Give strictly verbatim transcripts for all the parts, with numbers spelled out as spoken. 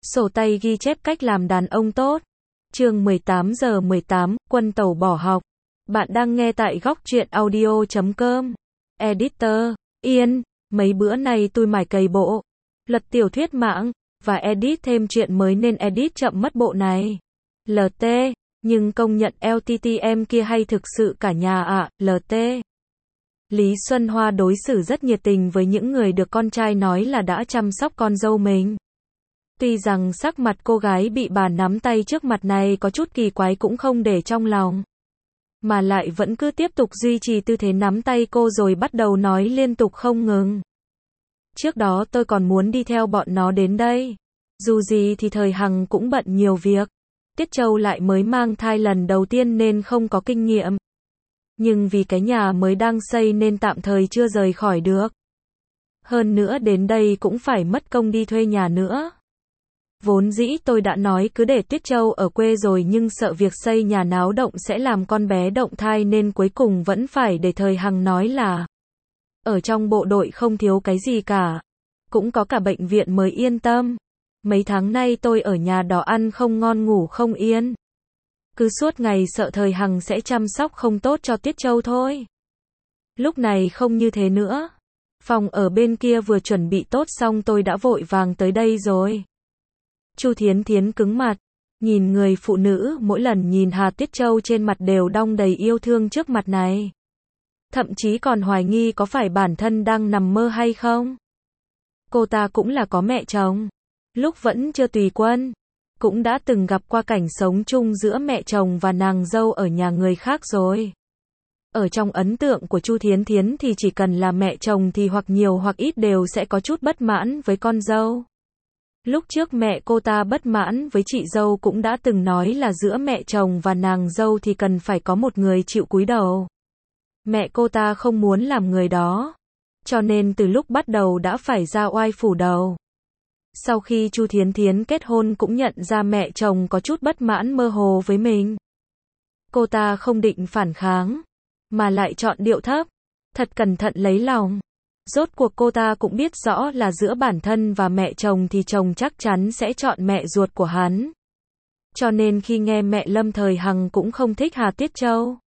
Sổ tay ghi chép cách làm đàn ông tốt. Chương mười tám giờ mười tám, quân tàu bỏ học. Bạn đang nghe tại góc truyện audio chấm com. Editor, Yên, mấy bữa nay tôi mải cày bộ, lật tiểu thuyết mạng, và edit thêm chuyện mới nên edit chậm mất bộ này. lờ tê, nhưng công nhận lờ tê tê em kia hay thực sự cả nhà ạ, à, lờ tê. Lý Xuân Hoa đối xử rất nhiệt tình với những người được con trai nói là đã chăm sóc con dâu mình. Tuy rằng sắc mặt cô gái bị bà nắm tay trước mặt này có chút kỳ quái cũng không để trong lòng, mà lại vẫn cứ tiếp tục duy trì tư thế nắm tay cô rồi bắt đầu nói liên tục không ngừng. Trước đó tôi còn muốn đi theo bọn nó đến đây. Dù gì thì thời Hằng cũng bận nhiều việc. Tiết Châu lại mới mang thai lần đầu tiên nên không có kinh nghiệm. Nhưng vì cái nhà mới đang xây nên tạm thời chưa rời khỏi được. Hơn nữa đến đây cũng phải mất công đi thuê nhà nữa. Vốn dĩ tôi đã nói cứ để Tuyết Châu ở quê rồi nhưng sợ việc xây nhà náo động sẽ làm con bé động thai nên cuối cùng vẫn phải để thời Hằng nói là ở trong bộ đội không thiếu cái gì cả. Cũng có cả bệnh viện mới yên tâm. Mấy tháng nay tôi ở nhà đó ăn không ngon ngủ không yên. Cứ suốt ngày sợ thời Hằng sẽ chăm sóc không tốt cho Tiết Châu thôi. Lúc này không như thế nữa. Phòng ở bên kia vừa chuẩn bị tốt xong tôi đã vội vàng tới đây rồi. Chu Thiến Thiến cứng mặt, nhìn người phụ nữ mỗi lần nhìn Hà Tiết Châu trên mặt đều đong đầy yêu thương trước mặt này. Thậm chí còn hoài nghi có phải bản thân đang nằm mơ hay không. Cô ta cũng là có mẹ chồng. Lúc vẫn chưa tùy quân, cũng đã từng gặp qua cảnh sống chung giữa mẹ chồng và nàng dâu ở nhà người khác rồi. Ở trong ấn tượng của Chu Thiến Thiến thì chỉ cần là mẹ chồng thì hoặc nhiều hoặc ít đều sẽ có chút bất mãn với con dâu. Lúc trước mẹ cô ta bất mãn với chị dâu cũng đã từng nói là giữa mẹ chồng và nàng dâu thì cần phải có một người chịu cúi đầu. Mẹ cô ta không muốn làm người đó, cho nên từ lúc bắt đầu đã phải ra oai phủ đầu. Sau khi Chu Thiến Thiến kết hôn cũng nhận ra mẹ chồng có chút bất mãn mơ hồ với mình. Cô ta không định phản kháng, mà lại chọn điệu thấp, thật cẩn thận lấy lòng. Rốt cuộc cô ta cũng biết rõ là giữa bản thân và mẹ chồng thì chồng chắc chắn sẽ chọn mẹ ruột của hắn. Cho nên khi nghe mẹ Lâm Thời Hằng cũng không thích Hà Tiết Châu,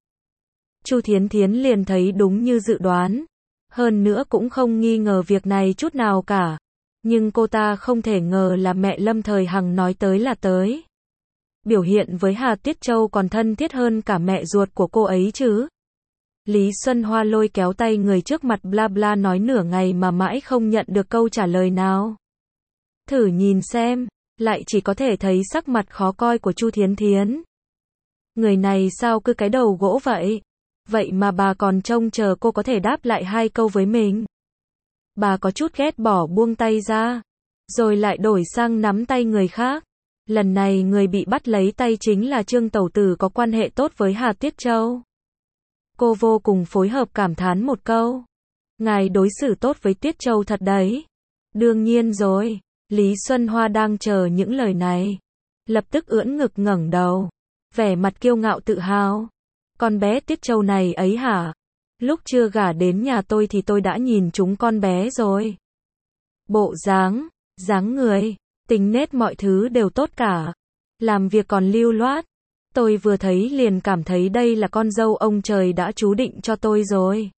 Chu Thiến Thiến liền thấy đúng như dự đoán. Hơn nữa cũng không nghi ngờ việc này chút nào cả. Nhưng cô ta không thể ngờ là mẹ Lâm Thời Hằng nói tới là tới. Biểu hiện với Hà Tiết Châu còn thân thiết hơn cả mẹ ruột của cô ấy chứ. Lý Xuân Hoa lôi kéo tay người trước mặt bla bla nói nửa ngày mà mãi không nhận được câu trả lời nào. Thử nhìn xem, lại chỉ có thể thấy sắc mặt khó coi của Chu Thiến Thiến. Người này sao cứ cái đầu gỗ vậy? Vậy mà bà còn trông chờ cô có thể đáp lại hai câu với mình. Bà có chút ghét bỏ buông tay ra, rồi lại đổi sang nắm tay người khác. Lần này người bị bắt lấy tay chính là Trương Tẩu Tử có quan hệ tốt với Hà Tiết Châu. Cô vô cùng phối hợp cảm thán một câu. Ngài đối xử tốt với Tiết Châu thật đấy. Đương nhiên rồi, Lý Xuân Hoa đang chờ những lời này. Lập tức ưỡn ngực ngẩng đầu, vẻ mặt kiêu ngạo tự hào. Con bé Tiết Châu này ấy hả? Lúc chưa gả đến nhà tôi thì tôi đã nhìn chúng con bé rồi. Bộ dáng, dáng người, tính nết mọi thứ đều tốt cả. Làm việc còn lưu loát. Tôi vừa thấy liền cảm thấy đây là con dâu ông trời đã chú định cho tôi rồi.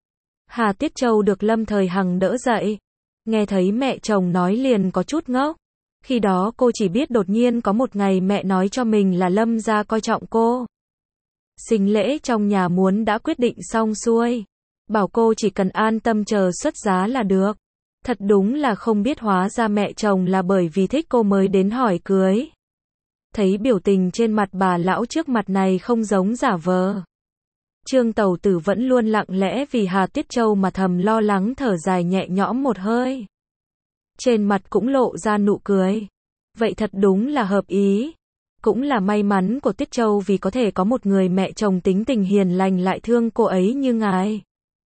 Hà Tiết Châu được Lâm Thời Hằng đỡ dậy. Nghe thấy mẹ chồng nói liền có chút ngốc. Khi đó cô chỉ biết đột nhiên có một ngày mẹ nói cho mình là Lâm gia coi trọng cô. Sinh lễ trong nhà muốn đã quyết định xong xuôi. Bảo cô chỉ cần an tâm chờ xuất giá là được. Thật đúng là không biết hóa ra mẹ chồng là bởi vì thích cô mới đến hỏi cưới. Thấy biểu tình trên mặt bà lão trước mặt này không giống giả vờ. Trương Tẩu Tử vẫn luôn lặng lẽ vì Hà Tiết Châu mà thầm lo lắng thở dài nhẹ nhõm một hơi. Trên mặt cũng lộ ra nụ cười. Vậy thật đúng là hợp ý. Cũng là may mắn của Tiết Châu vì có thể có một người mẹ chồng tính tình hiền lành lại thương cô ấy như ngài.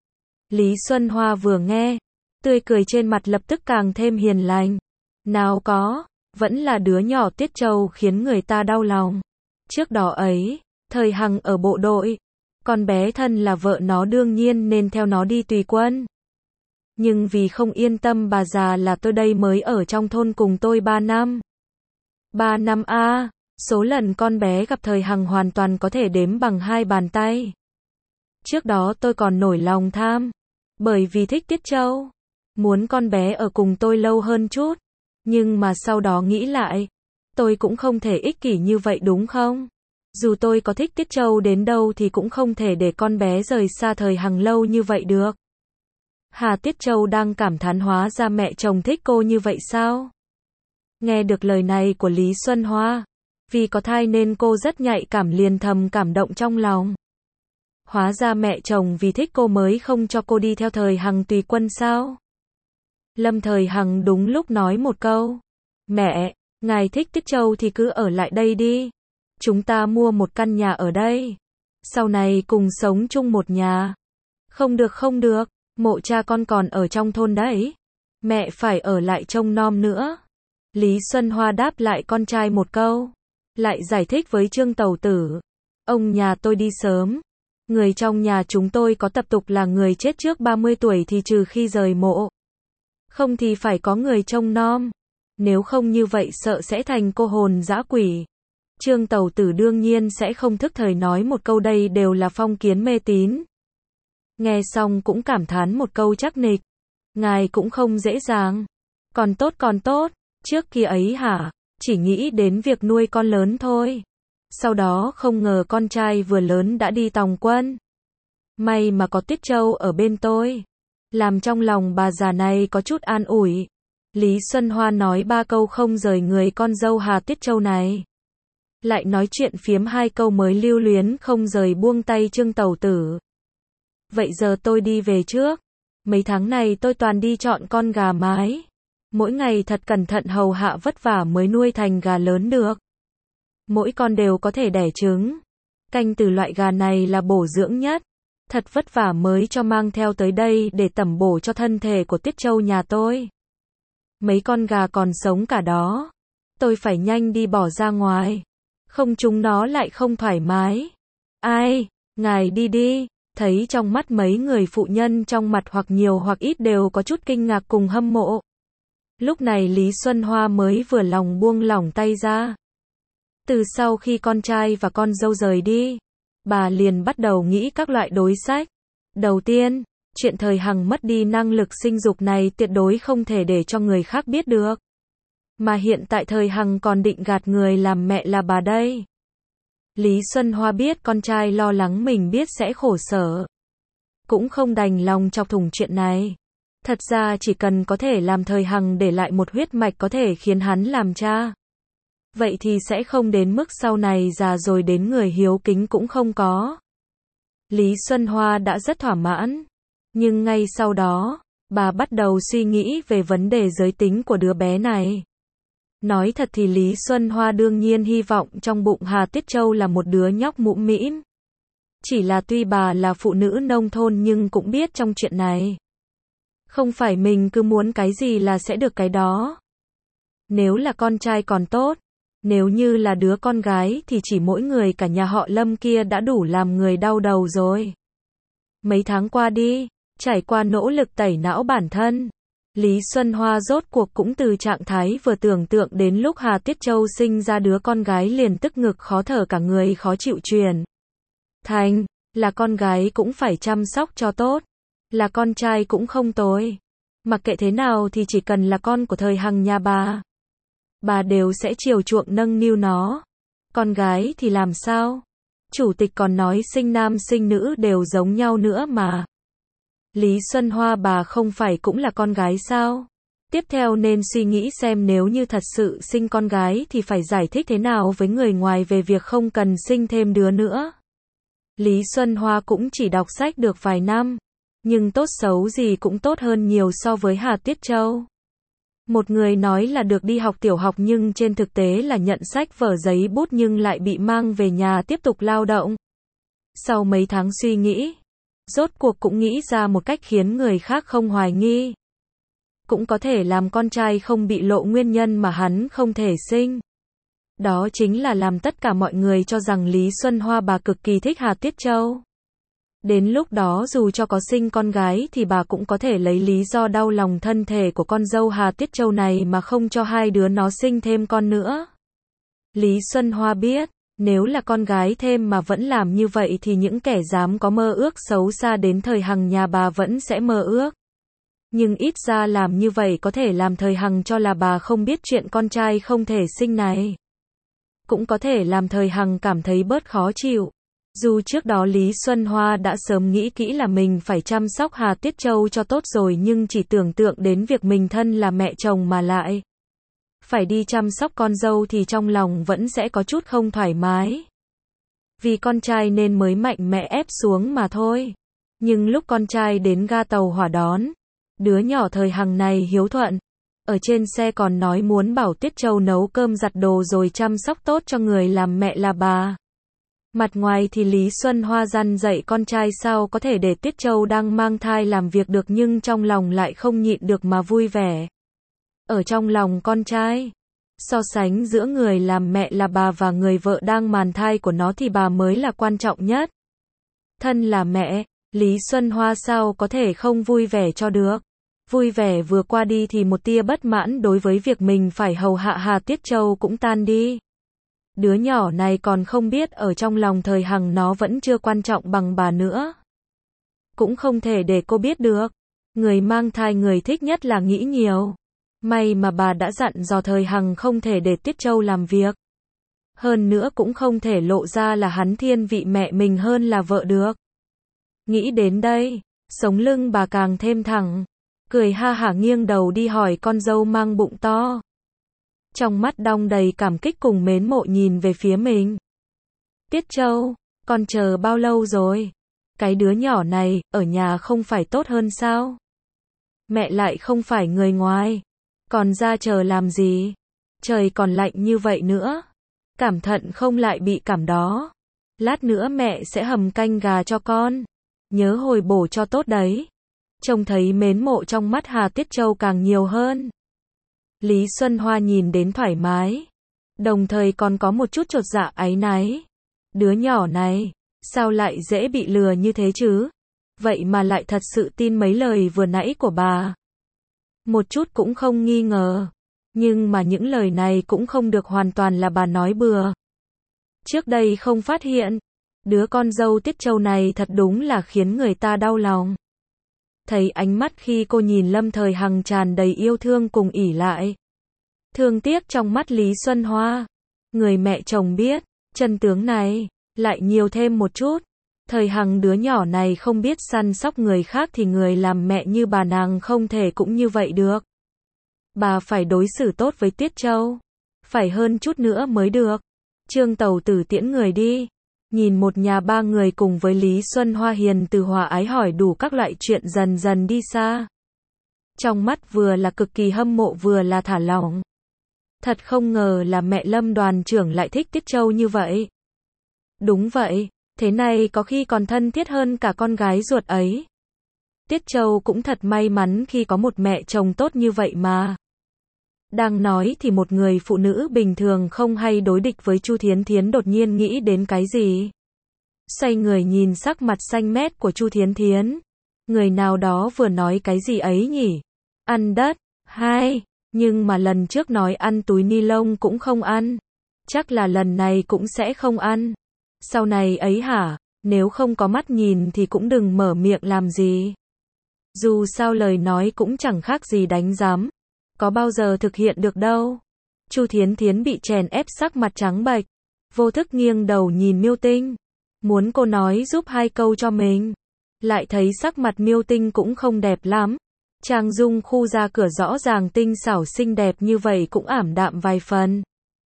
Lý Xuân Hoa vừa nghe, tươi cười trên mặt lập tức càng thêm hiền lành. Nào có, vẫn là đứa nhỏ Tiết Châu khiến người ta đau lòng. Trước đó ấy, Thời Hằng ở bộ đội, con bé thân là vợ nó đương nhiên nên theo nó đi tùy quân. Nhưng vì không yên tâm bà già là tôi đây mới ở trong thôn cùng tôi ba năm. ba năm a, số lần con bé gặp Thời Hằng hoàn toàn có thể đếm bằng hai bàn tay. Trước đó tôi còn nổi lòng tham, bởi vì thích Tiết Châu, muốn con bé ở cùng tôi lâu hơn chút, nhưng mà sau đó nghĩ lại, tôi cũng không thể ích kỷ như vậy đúng không? Dù tôi có thích Tiết Châu đến đâu thì cũng không thể để con bé rời xa Thời Hằng lâu như vậy được. Hà Tiết Châu đang cảm thán hóa ra mẹ chồng thích cô như vậy sao? Nghe được lời này của Lý Xuân Hoa, vì có thai nên cô rất nhạy cảm liền thầm cảm động trong lòng. Hóa ra mẹ chồng vì thích cô mới không cho cô đi theo Thời Hằng tùy quân sao? Lâm Thời Hằng đúng lúc nói một câu. Mẹ, ngài thích Tiết Châu thì cứ ở lại đây đi. Chúng ta mua một căn nhà ở đây. Sau này cùng sống chung một nhà. Không được không được, mộ cha con còn ở trong thôn đấy. Mẹ phải ở lại trông nom nữa. Lý Xuân Hoa đáp lại con trai một câu. Lại giải thích với Trương Tẩu Tử. Ông nhà tôi đi sớm. Người trong nhà chúng tôi có tập tục là người chết trước ba mươi tuổi thì trừ khi rời mộ. Không thì phải có người trông nom. Nếu không như vậy sợ sẽ thành cô hồn dã quỷ. Trương Tẩu Tử đương nhiên sẽ không thức thời nói một câu đây đều là phong kiến mê tín. Nghe xong cũng cảm thán một câu chắc nịch. Ngài cũng không dễ dàng. Còn tốt còn tốt, trước kia ấy hả, chỉ nghĩ đến việc nuôi con lớn thôi. Sau đó không ngờ con trai vừa lớn đã đi tòng quân. May mà có Tiết Châu ở bên tôi. Làm trong lòng bà già này có chút an ủi. Lý Xuân Hoa nói ba câu không rời người con dâu Hà Tiết Châu này. Lại nói chuyện phiếm hai câu mới lưu luyến không rời buông tay Trương Tẩu Tử. Vậy giờ tôi đi về trước. Mấy tháng này tôi toàn đi chọn con gà mái. Mỗi ngày thật cẩn thận hầu hạ vất vả mới nuôi thành gà lớn được. Mỗi con đều có thể đẻ trứng. Canh từ loại gà này là bổ dưỡng nhất. Thật vất vả mới cho mang theo tới đây để tẩm bổ cho thân thể của Tiết Châu nhà tôi. Mấy con gà còn sống cả đó. Tôi phải nhanh đi bỏ ra ngoài. Không chúng nó lại không thoải mái. Ai, ngài đi đi. Thấy trong mắt mấy người phụ nhân trong mặt hoặc nhiều hoặc ít đều có chút kinh ngạc cùng hâm mộ. Lúc này Lý Xuân Hoa mới vừa lòng buông lỏng tay ra. Từ sau khi con trai và con dâu rời đi, bà liền bắt đầu nghĩ các loại đối sách. Đầu tiên, chuyện Thời Hằng mất đi năng lực sinh dục này tuyệt đối không thể để cho người khác biết được. Mà hiện tại Thời Hằng còn định gạt người làm mẹ là bà đây. Lý Xuân Hoa biết con trai lo lắng mình biết sẽ khổ sở. Cũng không đành lòng chọc thủng chuyện này. Thật ra chỉ cần có thể làm Thời Hằng để lại một huyết mạch có thể khiến hắn làm cha. Vậy thì sẽ không đến mức sau này già rồi đến người hiếu kính cũng không có. Lý Xuân Hoa đã rất thỏa mãn. Nhưng ngay sau đó, bà bắt đầu suy nghĩ về vấn đề giới tính của đứa bé này. Nói thật thì Lý Xuân Hoa đương nhiên hy vọng trong bụng Hà Tiết Châu là một đứa nhóc mũm mĩm. Chỉ là tuy bà là phụ nữ nông thôn nhưng cũng biết trong chuyện này. Không phải mình cứ muốn cái gì là sẽ được cái đó. Nếu là con trai còn tốt. Nếu như là đứa con gái thì chỉ mỗi người cả nhà họ Lâm kia đã đủ làm người đau đầu rồi. Mấy tháng qua đi, trải qua nỗ lực tẩy não bản thân. Lý Xuân Hoa rốt cuộc cũng từ trạng thái vừa tưởng tượng đến lúc Hà Tiết Châu sinh ra đứa con gái liền tức ngực khó thở cả người khó chịu truyền. Thành, là con gái cũng phải chăm sóc cho tốt. Là con trai cũng không tồi. Mặc kệ thế nào thì chỉ cần là con của Thời Hằng nhà bà. Bà đều sẽ chiều chuộng nâng niu nó. Con gái thì làm sao? Chủ tịch còn nói sinh nam sinh nữ đều giống nhau nữa mà. Lý Xuân Hoa bà không phải cũng là con gái sao? Tiếp theo nên suy nghĩ xem nếu như thật sự sinh con gái thì phải giải thích thế nào với người ngoài về việc không cần sinh thêm đứa nữa. Lý Xuân Hoa cũng chỉ đọc sách được vài năm. Nhưng tốt xấu gì cũng tốt hơn nhiều so với Hà Tiết Châu. Một người nói là được đi học tiểu học nhưng trên thực tế là nhận sách vở giấy bút nhưng lại bị mang về nhà tiếp tục lao động. Sau mấy tháng suy nghĩ, rốt cuộc cũng nghĩ ra một cách khiến người khác không hoài nghi. Cũng có thể làm con trai không bị lộ nguyên nhân mà hắn không thể sinh. Đó chính là làm tất cả mọi người cho rằng Lý Xuân Hoa bà cực kỳ thích Hà Tiết Châu. Đến lúc đó dù cho có sinh con gái thì bà cũng có thể lấy lý do đau lòng thân thể của con dâu Hà Tiết Châu này mà không cho hai đứa nó sinh thêm con nữa. Lý Xuân Hoa biết, nếu là con gái thêm mà vẫn làm như vậy thì những kẻ dám có mơ ước xấu xa đến thời Hằng nhà bà vẫn sẽ mơ ước. Nhưng ít ra làm như vậy có thể làm thời Hằng cho là bà không biết chuyện con trai không thể sinh này. Cũng có thể làm thời Hằng cảm thấy bớt khó chịu. Dù trước đó Lý Xuân Hoa đã sớm nghĩ kỹ là mình phải chăm sóc Hà Tiết Châu cho tốt rồi, nhưng chỉ tưởng tượng đến việc mình thân là mẹ chồng mà lại phải đi chăm sóc con dâu thì trong lòng vẫn sẽ có chút không thoải mái. Vì con trai nên mới mạnh mẽ ép xuống mà thôi. Nhưng lúc con trai đến ga tàu hỏa đón, đứa nhỏ thời Hằng này hiếu thuận. Ở trên xe còn nói muốn bảo Tiết Châu nấu cơm giặt đồ rồi chăm sóc tốt cho người làm mẹ là bà. Mặt ngoài thì Lý Xuân Hoa dằn dạy con trai sao có thể để Tiết Châu đang mang thai làm việc được, nhưng trong lòng lại không nhịn được mà vui vẻ. Ở trong lòng con trai, so sánh giữa người làm mẹ là bà và người vợ đang màn thai của nó thì bà mới là quan trọng nhất. Thân là mẹ, Lý Xuân Hoa sao có thể không vui vẻ cho được. Vui vẻ vừa qua đi thì một tia bất mãn đối với việc mình phải hầu hạ Hà Tiết Châu cũng tan đi. Đứa nhỏ này còn không biết ở trong lòng thời Hằng nó vẫn chưa quan trọng bằng bà nữa. Cũng không thể để cô biết được. Người mang thai người thích nhất là nghĩ nhiều. May mà bà đã dặn dò thời Hằng không thể để Tiết Châu làm việc. Hơn nữa cũng không thể lộ ra là hắn thiên vị mẹ mình hơn là vợ được. Nghĩ đến đây, sống lưng bà càng thêm thẳng. Cười ha hả nghiêng đầu đi hỏi con dâu mang bụng to. Trong mắt đong đầy cảm kích cùng mến mộ nhìn về phía mình. Tiết Châu, con chờ bao lâu rồi? Cái đứa nhỏ này, ở nhà không phải tốt hơn sao? Mẹ lại không phải người ngoài. Còn ra chờ làm gì? Trời còn lạnh như vậy nữa. Cảm thận không lại bị cảm đó. Lát nữa mẹ sẽ hầm canh gà cho con. Nhớ hồi bổ cho tốt đấy. Trông thấy mến mộ trong mắt Hà Tiết Châu càng nhiều hơn. Lý Xuân Hoa nhìn đến thoải mái. Đồng thời còn có một chút chột dạ áy náy. Đứa nhỏ này, sao lại dễ bị lừa như thế chứ? Vậy mà lại thật sự tin mấy lời vừa nãy của bà. Một chút cũng không nghi ngờ. Nhưng mà những lời này cũng không được hoàn toàn là bà nói bừa. Trước đây không phát hiện. Đứa con dâu Tiết Châu này thật đúng là khiến người ta đau lòng. Thấy ánh mắt khi cô nhìn Lâm Thời Hằng tràn đầy yêu thương cùng ỷ lại. Thương tiếc trong mắt Lý Xuân Hoa. Người mẹ chồng biết, chân tướng này, lại nhiều thêm một chút. Thời Hằng đứa nhỏ này không biết săn sóc người khác thì người làm mẹ như bà nàng không thể cũng như vậy được. Bà phải đối xử tốt với Tiết Châu. Phải hơn chút nữa mới được. Trương Tàu Tử tiễn người đi. Nhìn một nhà ba người cùng với Lý Xuân Hoa hiền từ hòa ái hỏi đủ các loại chuyện dần dần đi xa. Trong mắt vừa là cực kỳ hâm mộ vừa là thả lỏng. Thật không ngờ là mẹ Lâm đoàn trưởng lại thích Tiết Châu như vậy. Đúng vậy, thế này có khi còn thân thiết hơn cả con gái ruột ấy. Tiết Châu cũng thật may mắn khi có một mẹ chồng tốt như vậy mà. Đang nói thì một người phụ nữ bình thường không hay đối địch với Chu Thiến Thiến đột nhiên nghĩ đến cái gì. Xoay người nhìn sắc mặt xanh mét của Chu Thiến Thiến. Người nào đó vừa nói cái gì ấy nhỉ? Ăn đất, hai, nhưng mà lần trước nói ăn túi ni lông cũng không ăn. Chắc là lần này cũng sẽ không ăn. Sau này ấy hả, nếu không có mắt nhìn thì cũng đừng mở miệng làm gì. Dù sao lời nói cũng chẳng khác gì đánh giám. Có bao giờ thực hiện được đâu. Chu Thiến Thiến bị chèn ép sắc mặt trắng bệch. Vô thức nghiêng đầu nhìn Miêu Tinh. Muốn cô nói giúp hai câu cho mình. Lại thấy sắc mặt Miêu Tinh cũng không đẹp lắm. Trang dung khu ra cửa rõ ràng tinh xảo xinh đẹp như vậy cũng ảm đạm vài phần.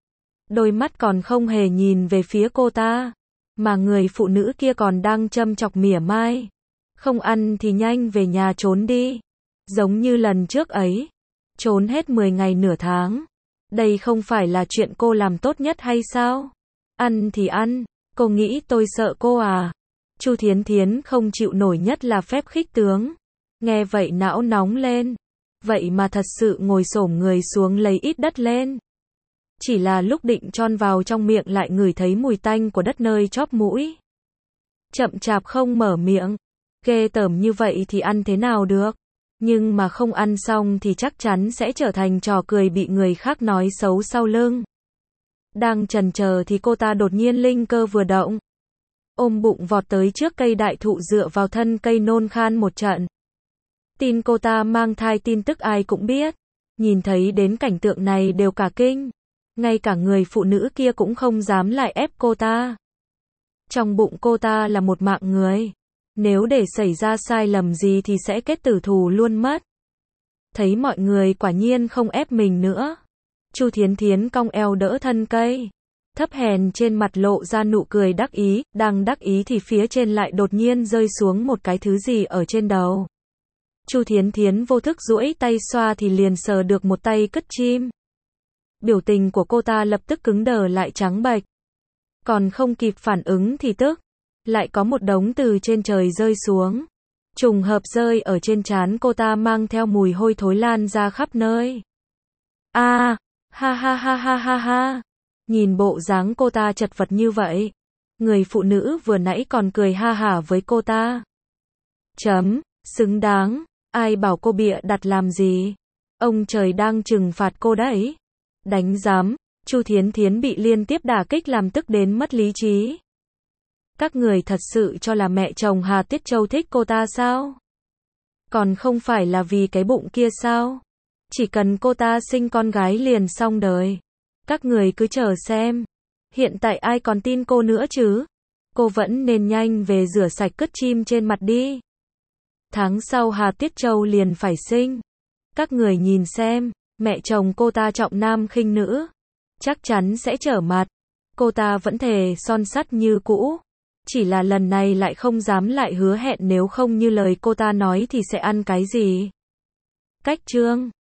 Đôi mắt còn không hề nhìn về phía cô ta. Mà người phụ nữ kia còn đang châm chọc mỉa mai. Không ăn thì nhanh về nhà trốn đi. Giống như lần trước ấy. Trốn hết mười ngày nửa tháng. Đây không phải là chuyện cô làm tốt nhất hay sao? Ăn thì ăn. Cô nghĩ tôi sợ cô à? Chu Thiến Thiến không chịu nổi nhất là phép khích tướng. Nghe vậy não nóng lên. Vậy mà thật sự ngồi xổm người xuống lấy ít đất lên. Chỉ là lúc định chon vào trong miệng lại ngửi thấy mùi tanh của đất nơi chóp mũi. Chậm chạp không mở miệng. Ghê tởm như vậy thì ăn thế nào được? Nhưng mà không ăn xong thì chắc chắn sẽ trở thành trò cười bị người khác nói xấu sau lưng. Đang chần chờ thì cô ta đột nhiên linh cơ vừa động. Ôm bụng vọt tới trước cây đại thụ dựa vào thân cây nôn khan một trận. Tin cô ta mang thai tin tức ai cũng biết. Nhìn thấy đến cảnh tượng này đều cả kinh. Ngay cả người phụ nữ kia cũng không dám lại ép cô ta. Trong bụng cô ta là một mạng người. Nếu để xảy ra sai lầm gì thì sẽ kết tử thù luôn mất. Thấy mọi người quả nhiên không ép mình nữa. Chu Thiến Thiến cong eo đỡ thân cây. Thấp hèn trên mặt lộ ra nụ cười đắc ý, đang đắc ý thì phía trên lại đột nhiên rơi xuống một cái thứ gì ở trên đầu. Chu Thiến Thiến vô thức duỗi tay xoa thì liền sờ được một tay cứt chim. Biểu tình của cô ta lập tức cứng đờ lại trắng bệch. Còn không kịp phản ứng thì tức. Lại có một đống từ trên trời rơi xuống. Trùng hợp rơi ở trên trán cô ta mang theo mùi hôi thối lan ra khắp nơi. A, à, ha ha ha ha ha ha. Nhìn bộ dáng cô ta chật vật như vậy. Người phụ nữ vừa nãy còn cười ha hả với cô ta. Chấm, xứng đáng. Ai bảo cô bịa đặt làm gì? Ông trời đang trừng phạt cô đấy. Đánh giám, Chu Thiến Thiến bị liên tiếp đả kích làm tức đến mất lý trí. Các người thật sự cho là mẹ chồng Hà Tiết Châu thích cô ta sao? Còn không phải là vì cái bụng kia sao? Chỉ cần cô ta sinh con gái liền xong đời. Các người cứ chờ xem. Hiện tại ai còn tin cô nữa chứ? Cô vẫn nên nhanh về rửa sạch cứt chim trên mặt đi. Tháng sau Hà Tiết Châu liền phải sinh. Các người nhìn xem, mẹ chồng cô ta trọng nam khinh nữ. Chắc chắn sẽ trở mặt. Cô ta vẫn thề son sắt như cũ. Chỉ là lần này lại không dám lại hứa hẹn nếu không như lời cô ta nói thì sẽ ăn cái gì. Cách chương